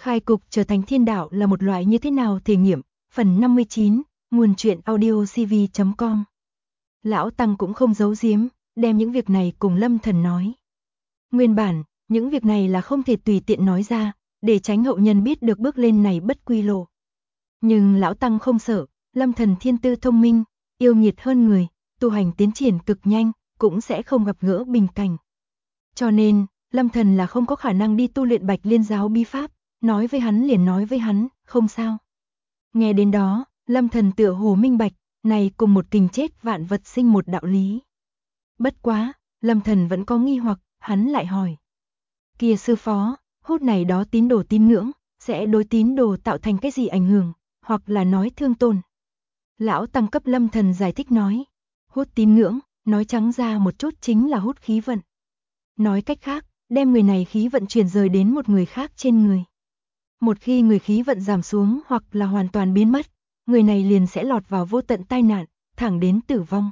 Khai cục trở thành thiên đạo là một loại như thế nào thể nghiệm, phần 59, nguồn truyện audiocv.com. Lão Tăng cũng không giấu giếm, đem những việc này cùng Lâm Thần nói. Nguyên bản, những việc này là không thể tùy tiện nói ra, để tránh hậu nhân biết được bước lên này bất quy lộ. Nhưng Lão Tăng không sợ, Lâm Thần thiên tư thông minh, yêu nghiệt hơn người, tu hành tiến triển cực nhanh, cũng sẽ không gặp gỡ bình cảnh. Cho nên, Lâm Thần là không có khả năng đi tu luyện Bạch Liên giáo bí pháp, nói với hắn liền nói với hắn, không sao. Nghe đến đó, Lâm Thần tựa hồ minh bạch, này cùng một kình chết vạn vật sinh một đạo lý. Bất quá, Lâm Thần vẫn có nghi hoặc, hắn lại hỏi. Kìa sư phó, hút này đó tín đồ tín ngưỡng, sẽ đối tín đồ tạo thành cái gì ảnh hưởng, hoặc là nói thương tổn. Lão Tăng cấp Lâm Thần giải thích nói, hút tín ngưỡng, nói trắng ra một chút chính là hút khí vận. Nói cách khác, đem người này khí vận truyền rời đến một người khác trên người. Một khi người khí vận giảm xuống hoặc là hoàn toàn biến mất, người này liền sẽ lọt vào vô tận tai nạn, thẳng đến tử vong.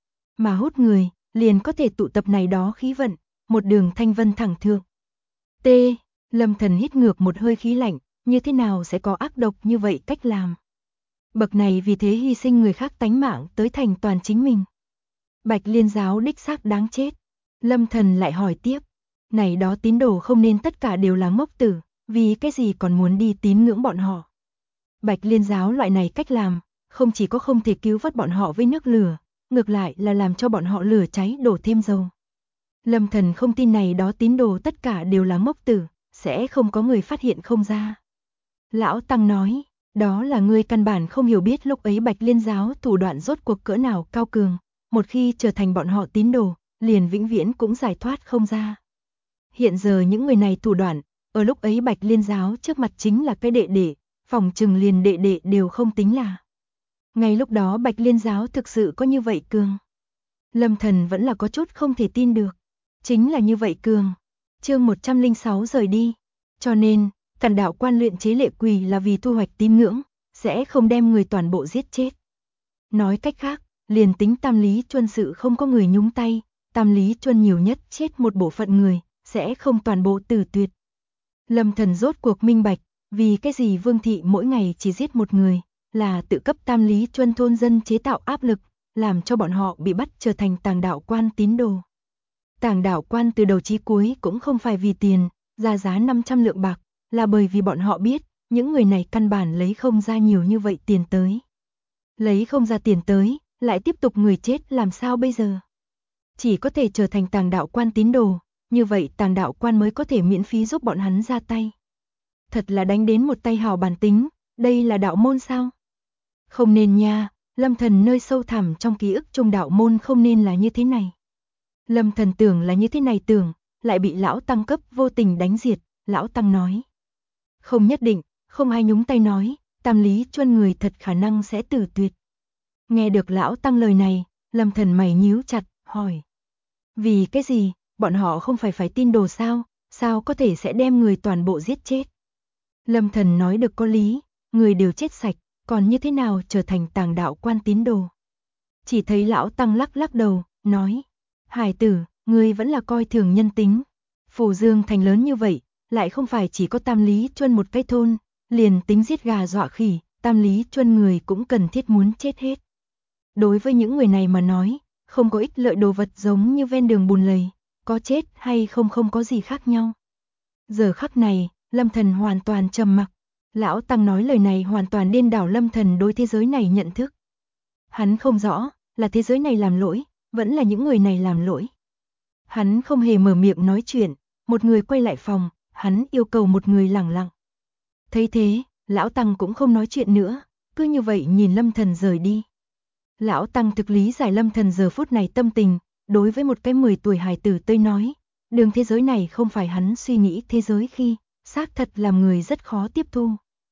Mà hút người, liền có thể tụ tập này đó khí vận, một đường thanh vân thẳng thượng. T. Lâm Thần hít ngược một hơi khí lạnh, như thế nào sẽ có ác độc như vậy cách làm. Bậc này vì thế hy sinh người khác tánh mạng tới thành toàn chính mình. Bạch Liên giáo đích xác đáng chết. Lâm Thần lại hỏi tiếp, này đó tín đồ không nên tất cả đều là ngốc tử, vì cái gì còn muốn đi tín ngưỡng bọn họ. Bạch Liên giáo loại này cách làm, không chỉ có không thể cứu vớt bọn họ với nước lửa, ngược lại là làm cho bọn họ lửa cháy đổ thêm dầu. Lâm Thần không tin này đó tín đồ tất cả đều là ngốc tử, sẽ không có người phát hiện không ra. Lão Tăng nói, đó là ngươi căn bản không hiểu biết lúc ấy Bạch Liên giáo thủ đoạn rốt cuộc cỡ nào cao cường, một khi trở thành bọn họ tín đồ, liền vĩnh viễn cũng giải thoát không ra. Hiện giờ những người này thủ đoạn, ở lúc ấy Bạch Liên giáo trước mặt chính là cái đệ đệ, phòng trừng liền đệ đệ đều không tính là. Ngay lúc đó Bạch Liên giáo thực sự có như vậy cường. Lâm Thần vẫn là có chút không thể tin được. Chính là như vậy cường. Chương 106 rời đi. Cho nên, Càn đạo quan luyện chế lệ quỷ là vì thu hoạch tín ngưỡng, sẽ không đem người toàn bộ giết chết. Nói cách khác, liền tính Tam Lý Chuân sự không có người nhúng tay, Tam Lý Chuân nhiều nhất chết một bộ phận người, sẽ không toàn bộ tử tuyệt. Lâm Thần rốt cuộc minh bạch, vì cái gì Vương thị mỗi ngày chỉ giết một người, là tự cấp Tam Lý Chuân thôn dân chế tạo áp lực, làm cho bọn họ bị bắt trở thành Tàng đạo quan tín đồ. Tàng đạo quan từ đầu chí cuối cũng không phải vì tiền, ra giá 500 lượng bạc, là bởi vì bọn họ biết, những người này căn bản lấy không ra nhiều như vậy tiền tới. Lấy không ra tiền tới, lại tiếp tục người chết làm sao bây giờ? Chỉ có thể trở thành Tàng đạo quan tín đồ, như vậy Tàng đạo quan mới có thể miễn phí giúp bọn hắn ra tay. Thật là đánh đến một tay hào bản tính, đây là đạo môn sao? Không nên nha, Lâm Thần nơi sâu thẳm trong ký ức trong đạo môn không nên là như thế này. Lâm Thần tưởng là như thế này tưởng, lại bị Lão Tăng cấp vô tình đánh diệt, Lão Tăng nói. Không nhất định, không ai nhúng tay nói, Tam Lý Chuân người thật khả năng sẽ tử tuyệt. Nghe được Lão Tăng lời này, Lâm Thần mày nhíu chặt, hỏi. Vì cái gì, bọn họ không phải tin đồ sao, sao có thể sẽ đem người toàn bộ giết chết? Lâm Thần nói được có lý, người đều chết sạch, còn như thế nào trở thành Tàng đạo quan tín đồ? Chỉ thấy Lão Tăng lắc lắc đầu, nói. Hải tử, ngươi vẫn là coi thường nhân tính. Phù Dương thành lớn như vậy, lại không phải chỉ có Tam Lý Chuân một cái thôn, liền tính giết gà dọa khỉ, Tam Lý Chuân người cũng cần thiết muốn chết hết. Đối với những người này mà nói, không có ích lợi đồ vật giống như ven đường bùn lầy, có chết hay không có gì khác nhau. Giờ khắc này, Lâm Thần hoàn toàn trầm mặc. Lão Tăng nói lời này hoàn toàn điên đảo Lâm Thần đối thế giới này nhận thức. Hắn không rõ, là thế giới này làm lỗi, vẫn là những người này làm lỗi. Hắn không hề mở miệng nói chuyện, một người quay lại phòng, hắn yêu cầu một người lặng lặng. Thấy thế, Lão Tăng cũng không nói chuyện nữa, cứ như vậy nhìn Lâm Thần rời đi. Lão Tăng thực lý giải Lâm Thần giờ phút này tâm tình, đối với một cái 10 tuổi hài tử tươi nói, đường thế giới này không phải hắn suy nghĩ thế giới khi, xác thật làm người rất khó tiếp thu.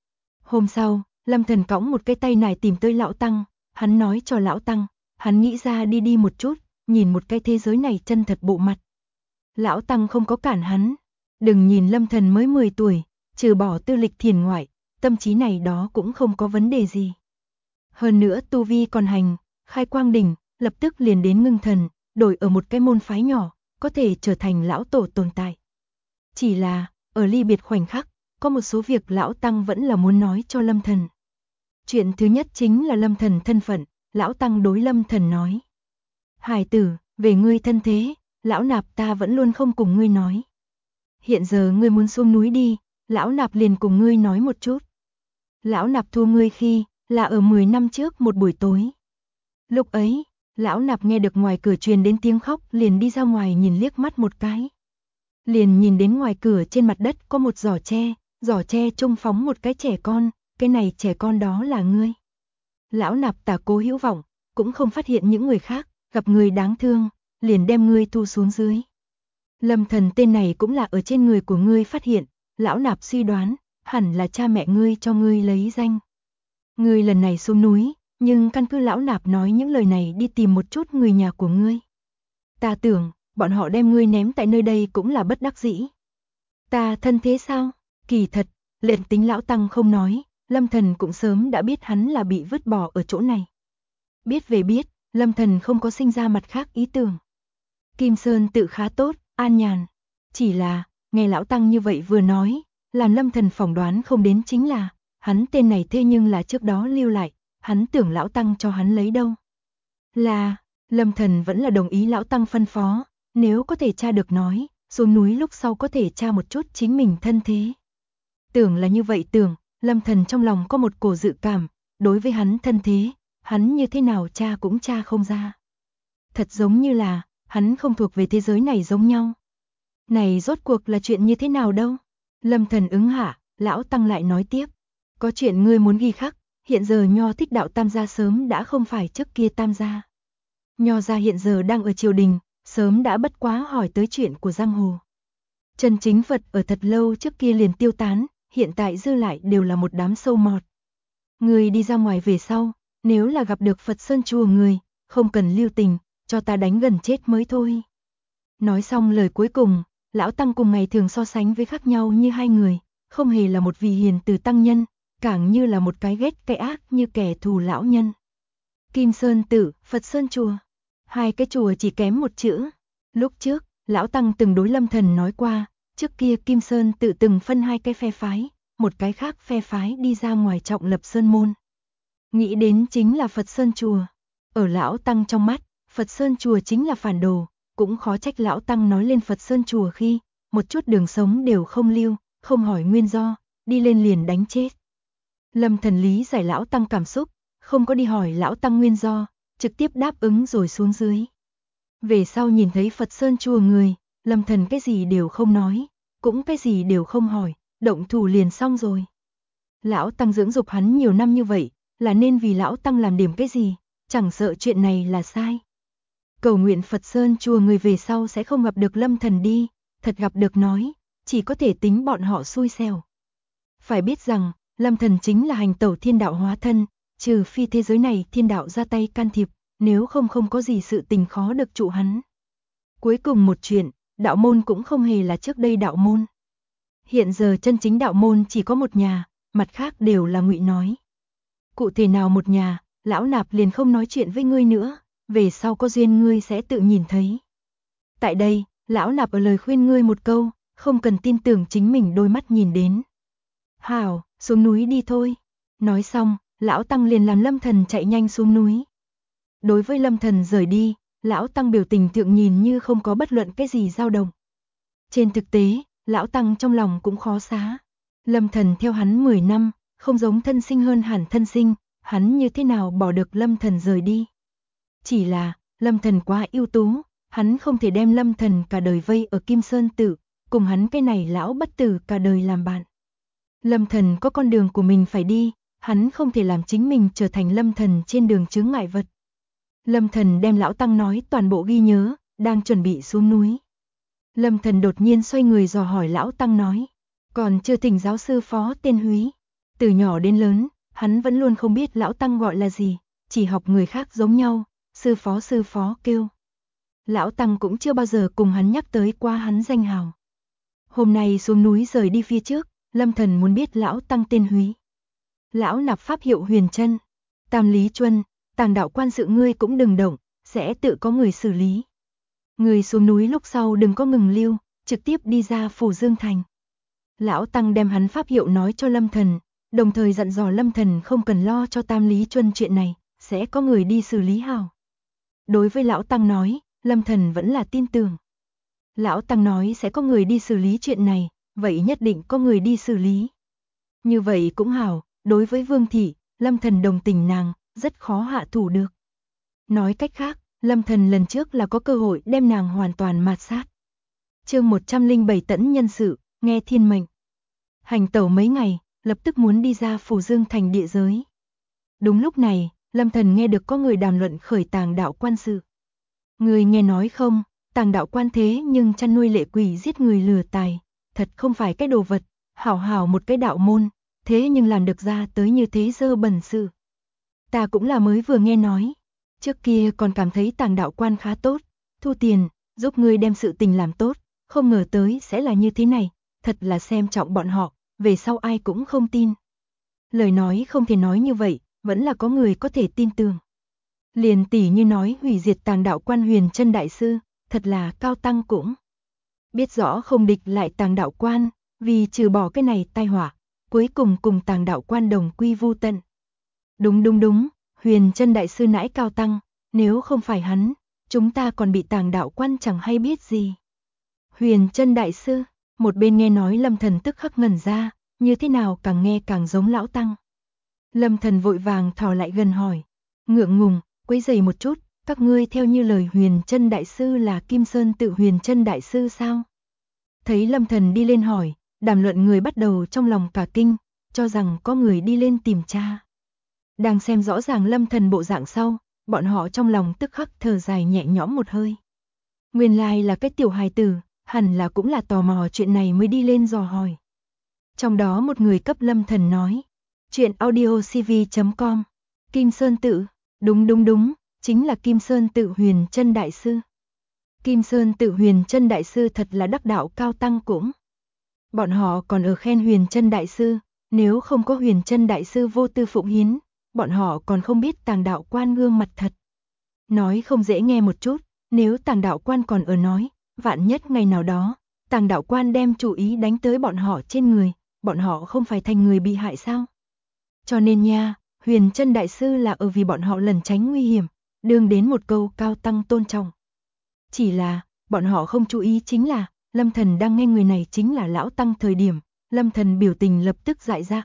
Hôm sau, Lâm Thần cõng một cái tay nải tìm tới Lão Tăng, hắn nói cho Lão Tăng, hắn nghĩ ra đi một chút, nhìn một cái thế giới này chân thật bộ mặt. Lão Tăng không có cản hắn, đừng nhìn Lâm Thần mới 10 tuổi, trừ bỏ tư lịch thiền ngoại, tâm trí này đó cũng không có vấn đề gì. Hơn nữa tu vi còn hành, khai quang đỉnh, lập tức liền đến ngưng thần, đổi ở một cái môn phái nhỏ, có thể trở thành lão tổ tồn tại. Chỉ là, ở ly biệt khoảnh khắc, có một số việc lão tăng vẫn là muốn nói cho Lâm Thần. Chuyện thứ nhất chính là Lâm Thần thân phận, lão tăng đối Lâm Thần nói. Hải tử, về ngươi thân thế, lão nạp ta vẫn luôn không cùng ngươi nói. Hiện giờ ngươi muốn xuống núi đi, lão nạp liền cùng ngươi nói một chút. Lão nạp thu ngươi khi, là ở 10 năm trước một buổi tối. Lúc ấy, lão nạp nghe được ngoài cửa truyền đến tiếng khóc, liền đi ra ngoài nhìn liếc mắt một cái. Liền nhìn đến ngoài cửa trên mặt đất có một giỏ tre trông phóng một cái trẻ con, cái này trẻ con đó là ngươi. Lão nạp tả cố hữu vọng, cũng không phát hiện những người khác, gặp người đáng thương, liền đem ngươi thu xuống dưới. Lâm Thần tên này cũng là ở trên người của ngươi phát hiện, lão nạp suy đoán, hẳn là cha mẹ ngươi cho ngươi lấy danh. Ngươi lần này xuống núi, nhưng căn cứ lão nạp nói những lời này đi tìm một chút người nhà của ngươi. Ta tưởng, bọn họ đem ngươi ném tại nơi đây cũng là bất đắc dĩ. Ta thân thế sao? Kỳ thật, lệnh tính lão tăng không nói, Lâm Thần cũng sớm đã biết hắn là bị vứt bỏ ở chỗ này. Biết về biết, Lâm Thần không có sinh ra mặt khác ý tưởng. Kim Sơn tự khá tốt, an nhàn. Chỉ là, nghe lão tăng như vậy vừa nói, làm Lâm Thần phỏng đoán không đến chính là, hắn tên này thế nhưng là trước đó lưu lại, hắn tưởng lão tăng cho hắn lấy đâu. Là, Lâm Thần vẫn là đồng ý lão tăng phân phó, nếu có thể tra được nói, xuống núi lúc sau có thể tra một chút chính mình thân thế. Tưởng là như vậy tưởng, Lâm Thần trong lòng có một cổ dự cảm, đối với hắn thân thế, hắn như thế nào tra cũng tra không ra. Thật giống như là, hắn không thuộc về thế giới này giống nhau. Này rốt cuộc là chuyện như thế nào đâu? Lâm Thần ứng hạ, lão tăng lại nói tiếp. Có chuyện ngươi muốn ghi khắc, hiện giờ Nho Thích Đạo Tam gia sớm đã không phải trước kia Tam gia. Nho gia hiện giờ đang ở triều đình, sớm đã bất quá hỏi tới chuyện của giang hồ. Chân chính Phật ở thật lâu trước kia liền tiêu tán, hiện tại dư lại đều là một đám sâu mọt. Ngươi đi ra ngoài về sau, nếu là gặp được Phật Sơn chùa người, không cần lưu tình, cho ta đánh gần chết mới thôi. Nói xong lời cuối cùng, lão tăng cùng ngày thường so sánh với khác nhau như hai người, không hề là một vị hiền từ tăng nhân, càng như là một cái ghét cái ác như kẻ thù lão nhân. Kim Sơn Tự, Phật Sơn Chùa, hai cái chùa chỉ kém một chữ. Lúc trước, lão tăng từng đối Lâm Thần nói qua, trước kia Kim Sơn Tự từng phân hai cái phe phái, một cái khác phe phái đi ra ngoài trọng lập sơn môn. Nghĩ đến chính là Phật Sơn Chùa. Ở lão tăng trong mắt, Phật Sơn Chùa chính là phản đồ, cũng khó trách lão tăng nói lên Phật Sơn Chùa khi, một chút đường sống đều không lưu, không hỏi nguyên do, đi lên liền đánh chết. Lâm Thần lý giải lão tăng cảm xúc, không có đi hỏi lão tăng nguyên do, trực tiếp đáp ứng rồi xuống dưới. Về sau nhìn thấy Phật Sơn Chùa người, Lâm Thần cái gì đều không nói, cũng cái gì đều không hỏi, động thủ liền xong rồi. Lão tăng dưỡng dục hắn nhiều năm như vậy, là nên vì lão tăng làm điểm cái gì, chẳng sợ chuyện này là sai. Cầu nguyện Phật Sơn Chùa người về sau sẽ không gặp được Lâm Thần đi, thật gặp được nói, chỉ có thể tính bọn họ xui xẻo. Phải biết rằng, Lâm Thần chính là hành tẩu thiên đạo hóa thân, trừ phi thế giới này thiên đạo ra tay can thiệp, nếu không không có gì sự tình khó được trụ hắn. Cuối cùng một chuyện, đạo môn cũng không hề là trước đây đạo môn. Hiện giờ chân chính đạo môn chỉ có một nhà, mặt khác đều là ngụy nói. Cụ thể nào một nhà, lão nạp liền không nói chuyện với ngươi nữa, về sau có duyên ngươi sẽ tự nhìn thấy. Tại đây, lão nạp ở lời khuyên ngươi một câu, không cần tin tưởng chính mình đôi mắt nhìn đến. Hảo, xuống núi đi thôi. Nói xong, lão tăng liền làm Lâm Thần chạy nhanh xuống núi. Đối với Lâm Thần rời đi, lão tăng biểu tình thượng nhìn như không có bất luận cái gì dao động. Trên thực tế, lão tăng trong lòng cũng khó xá. Lâm Thần theo hắn 10 năm, không giống thân sinh hơn hẳn thân sinh, hắn như thế nào bỏ được Lâm Thần rời đi. Chỉ là, Lâm Thần quá ưu tú, hắn không thể đem Lâm Thần cả đời vây ở Kim Sơn Tự, cùng hắn cái này lão bất tử cả đời làm bạn. Lâm Thần có con đường của mình phải đi, hắn không thể làm chính mình trở thành Lâm Thần trên đường chướng ngại vật. Lâm Thần đem lão tăng nói toàn bộ ghi nhớ, đang chuẩn bị xuống núi. Lâm Thần đột nhiên xoay người dò hỏi lão tăng nói, còn chưa thỉnh giáo sư phó tên Húy. Từ nhỏ đến lớn, hắn vẫn luôn không biết lão tăng gọi là gì, chỉ học người khác giống nhau, sư phó kêu. Lão tăng cũng chưa bao giờ cùng hắn nhắc tới qua hắn danh hào. Hôm nay xuống núi rời đi phía trước, Lâm Thần muốn biết lão tăng tên Húy. Lão nạp pháp hiệu Huyền Trân, Tam Lý Chuân, Tàng đạo quan sự ngươi cũng đừng động, sẽ tự có người xử lý. Người xuống núi lúc sau đừng có ngừng lưu, trực tiếp đi ra Phủ Dương Thành. Lão Tăng đem hắn pháp hiệu nói cho Lâm Thần, đồng thời dặn dò Lâm Thần không cần lo cho Tam Lý Chuân chuyện này, sẽ có người đi xử lý hào. Đối với Lão Tăng nói, Lâm Thần vẫn là tin tưởng. Lão Tăng nói sẽ có người đi xử lý chuyện này, vậy nhất định có người đi xử lý. Như vậy cũng hảo, đối với Vương Thị, Lâm Thần đồng tình nàng, rất khó hạ thủ được. Nói cách khác, Lâm Thần lần trước là có cơ hội đem nàng hoàn toàn mạt sát. Chương 107 Tẫn nhân sự, nghe thiên mệnh. Hành tẩu mấy ngày, lập tức muốn đi ra Phù Dương thành địa giới. Đúng lúc này, Lâm Thần nghe được có người đàm luận khởi Tàng đạo quan sự. Người nghe nói không, Tàng đạo quan thế nhưng chăn nuôi lệ quỷ giết người lừa tài, thật không phải cái đồ vật, hảo hảo một cái đạo môn, thế nhưng làm được ra tới như thế dơ bẩn sự. Ta cũng là mới vừa nghe nói, trước kia còn cảm thấy Tàng đạo quan khá tốt, thu tiền, giúp ngươi đem sự tình làm tốt, không ngờ tới sẽ là như thế này, thật là xem trọng bọn họ, về sau ai cũng không tin. Lời nói không thể nói như vậy, vẫn là có người có thể tin tưởng. Liền tỷ như nói hủy diệt Tàng đạo quan Huyền Chân đại sư, thật là cao tăng cũng. Biết rõ không địch lại Tàng đạo quan, vì trừ bỏ cái này tai họa, cuối cùng cùng Tàng đạo quan đồng quy vu tận. Đúng, Huyền Chân đại sư nãi cao tăng, nếu không phải hắn, chúng ta còn bị Tàng đạo quan chẳng hay biết gì. Huyền Chân đại sư, một bên nghe nói Lâm Thần tức khắc ngẩn ra, như thế nào càng nghe càng giống lão tăng. Lâm Thần vội vàng thò lại gần hỏi, ngượng ngùng, quấy rầy một chút, các ngươi theo như lời Huyền Chân đại sư là Kim Sơn tự Huyền Chân đại sư sao? Thấy Lâm Thần đi lên hỏi, đàm luận người bắt đầu trong lòng cả kinh, cho rằng có người đi lên tìm cha. Đang xem rõ ràng Lâm Thần bộ dạng sau, bọn họ trong lòng tức khắc thở dài nhẹ nhõm một hơi. Nguyên lai là cái tiểu hài tử, hẳn là cũng là tò mò chuyện này mới đi lên dò hỏi. Trong đó một người cấp Lâm Thần nói, chuyện audiocv.com, Kim Sơn tự, đúng, chính là Kim Sơn tự Huyền Chân đại sư. Kim Sơn tự Huyền Chân đại sư thật là đắc đạo cao tăng cũng. Bọn họ còn ở khen Huyền Chân đại sư, nếu không có Huyền Chân đại sư vô tư phụng hiến, bọn họ còn không biết Tàng đạo quan gương mặt thật. Nói không dễ nghe một chút, nếu Tàng đạo quan còn ở nói, vạn nhất ngày nào đó, Tàng đạo quan đem chủ ý đánh tới bọn họ trên người, bọn họ không phải thành người bị hại sao? Cho nên nha, Huyền Chân đại sư là ở vì bọn họ lần tránh nguy hiểm, đương đến một câu cao tăng tôn trọng. Chỉ là, bọn họ không chú ý chính là, Lâm Thần đang nghe người này chính là lão tăng thời điểm, Lâm Thần biểu tình lập tức dại ra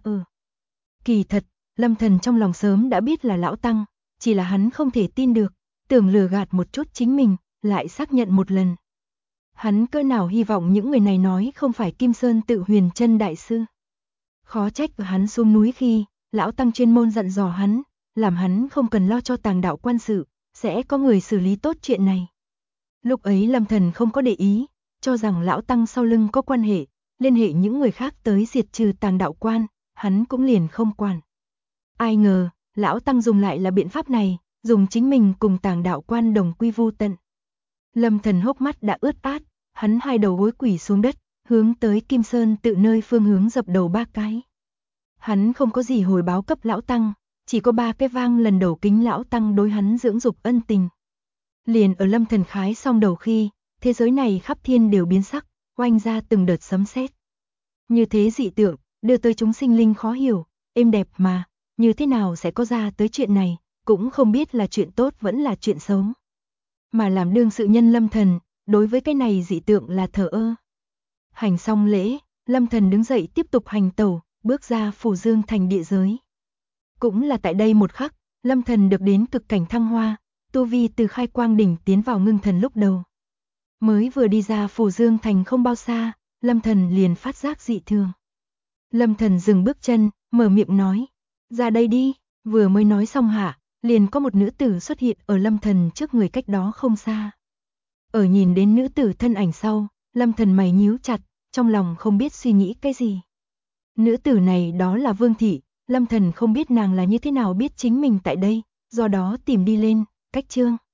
Kỳ thật, Lâm Thần trong lòng sớm đã biết là lão tăng, chỉ là hắn không thể tin được, tưởng lừa gạt một chút chính mình, lại xác nhận một lần. Hắn cỡ nào hy vọng những người này nói không phải Kim Sơn tự Huyền Chân đại sư. Khó trách ở hắn xuống núi khi, lão tăng chuyên môn dặn dò hắn, làm hắn không cần lo cho Tàng đạo quan sự, sẽ có người xử lý tốt chuyện này. Lúc ấy Lâm Thần không có để ý, cho rằng lão tăng sau lưng có quan hệ, liên hệ những người khác tới diệt trừ Tàng đạo quan, hắn cũng liền không quản. Ai ngờ, lão tăng dùng lại là biện pháp này, dùng chính mình cùng Tàng đạo quan đồng quy vu tận. Lâm Thần hốc mắt đã ướt át, hắn hai đầu gối quỳ xuống đất, hướng tới Kim Sơn tự nơi phương hướng dập đầu 3 cái. Hắn không có gì hồi báo cấp lão tăng, chỉ có 3 cái vang lần đầu kính lão tăng đối hắn dưỡng dục ân tình. Liền ở Lâm Thần khái xong đầu khi, thế giới này khắp thiên đều biến sắc, oanh ra từng đợt sấm sét. Như thế dị tượng, đưa tới chúng sinh linh khó hiểu, êm đẹp mà, như thế nào sẽ có ra tới chuyện này, cũng không biết là chuyện tốt vẫn là chuyện xấu. Mà làm đương sự nhân Lâm Thần, đối với cái này dị tượng là thờ ơ. Hành xong lễ, Lâm Thần đứng dậy tiếp tục hành tẩu, bước ra Phù Dương thành địa giới. Cũng là tại đây một khắc, Lâm Thần được đến cực cảnh thăng hoa, tu vi từ khai quang đỉnh tiến vào ngưng thần lúc đầu. Mới vừa đi ra Phù Dương thành không bao xa, Lâm Thần liền phát giác dị thường. Lâm Thần dừng bước chân, mở miệng nói, ra đây đi, vừa mới nói xong hả, liền có một nữ tử xuất hiện ở Lâm Thần trước người cách đó không xa. Ở nhìn đến nữ tử thân ảnh sau, Lâm Thần mày nhíu chặt, trong lòng không biết suy nghĩ cái gì. Nữ tử này đó là Vương Thị, Lâm Thần không biết nàng là như thế nào biết chính mình tại đây, do đó tìm đi lên, cách chương.